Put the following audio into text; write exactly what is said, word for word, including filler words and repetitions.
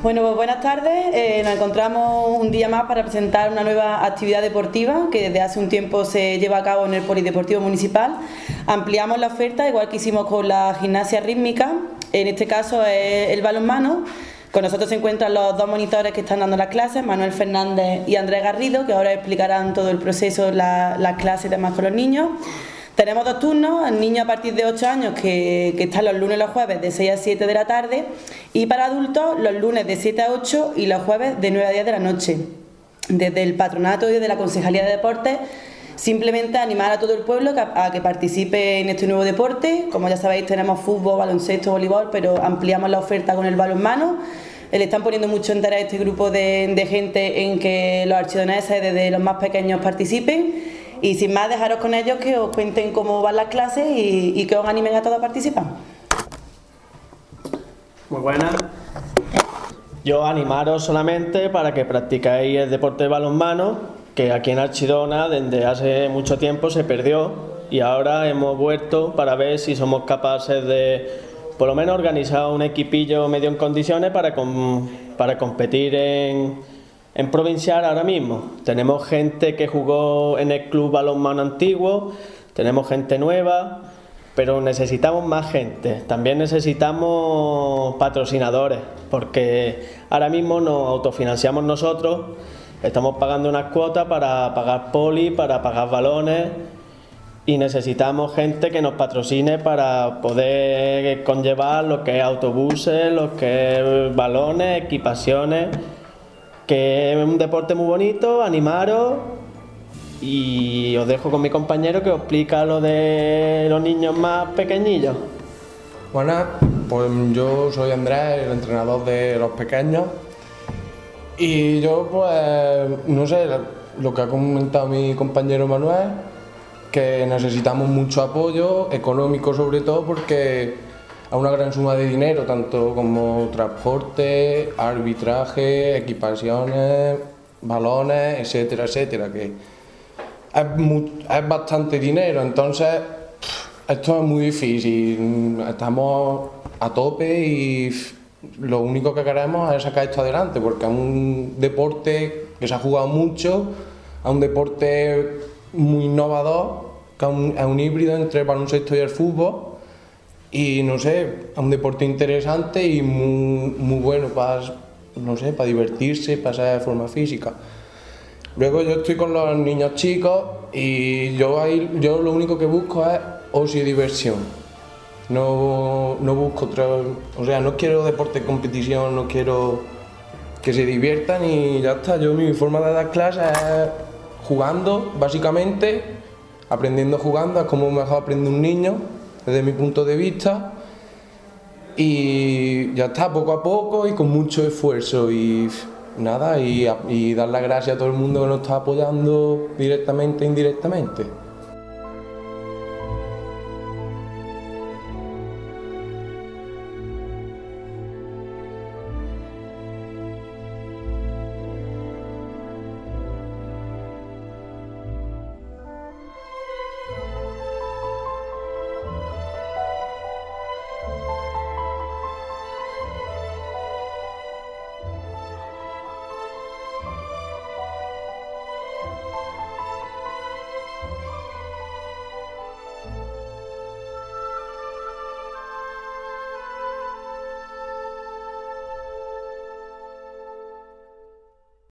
Bueno, pues buenas tardes. Eh, nos encontramos un día más para presentar una nueva actividad deportiva que desde hace un tiempo se lleva a cabo en el Polideportivo Municipal. Ampliamos la oferta, igual que hicimos con la gimnasia rítmica. En este caso es el balonmano. Con nosotros se encuentran los dos monitores que están dando las clases, Manuel Fernández y Andrés Garrido, que ahora explicarán todo el proceso, la, las clases y demás con los niños. Tenemos dos turnos, niños a partir de ocho años que, que están los lunes y los jueves de seis a siete de la tarde, y para adultos los lunes de siete a ocho y los jueves de nueve a diez de la noche. Desde el patronato y desde la Concejalía de Deportes, simplemente animar a todo el pueblo a que participe en este nuevo deporte. Como ya sabéis, tenemos fútbol, baloncesto, voleibol, pero ampliamos la oferta con el balonmano. Le están poniendo mucho interés a este grupo de, de gente en que los archidoneses desde los más pequeños participen. Y sin más, dejaros con ellos que os cuenten cómo van las clases y, y que os animen a todos a participar. Muy buenas. Yo animaros solamente para que practicáis el deporte de balonmano, que aquí en Archidona desde hace mucho tiempo se perdió y ahora hemos vuelto para ver si somos capaces de, por lo menos, organizar un equipillo medio en condiciones para, com, para competir en... En provincial ahora mismo tenemos gente que jugó en el club balonmano antiguo, tenemos gente nueva, pero necesitamos más gente. También necesitamos patrocinadores, porque ahora mismo nos autofinanciamos nosotros, estamos pagando unas cuotas para pagar poli, para pagar balones, y necesitamos gente que nos patrocine para poder conllevar lo que es autobuses, lo que es balones, equipaciones. Que es un deporte muy bonito, animaros, y os dejo con mi compañero que os explica lo de los niños más pequeñillos. Buenas, pues yo soy Andrés, el entrenador de los pequeños, y yo pues no sé, lo que ha comentado mi compañero Manuel, que necesitamos mucho apoyo económico sobre todo porque a una gran suma de dinero, tanto como transporte, arbitraje, equipaciones, balones, etcétera, etcétera, que es, muy, es bastante dinero, entonces esto es muy difícil, estamos a tope y lo único que queremos es sacar esto adelante, porque es un deporte que se ha jugado mucho, es un deporte muy innovador, que es un, es un híbrido entre el baloncesto y el fútbol. Y no sé, es un deporte interesante y muy, muy bueno para, no sé, para divertirse, para hacer de forma física. Luego yo estoy con los niños chicos y yo, ahí, yo lo único que busco es ocio y diversión. No, no busco otra, o sea, no quiero deporte de competición, no quiero que se diviertan y ya está. Yo mi forma de dar clases es jugando, básicamente, aprendiendo jugando, es como mejor aprende un niño, desde mi punto de vista, y ya está, poco a poco y con mucho esfuerzo y nada, y, y dar las gracias a todo el mundo que nos está apoyando directamente e indirectamente.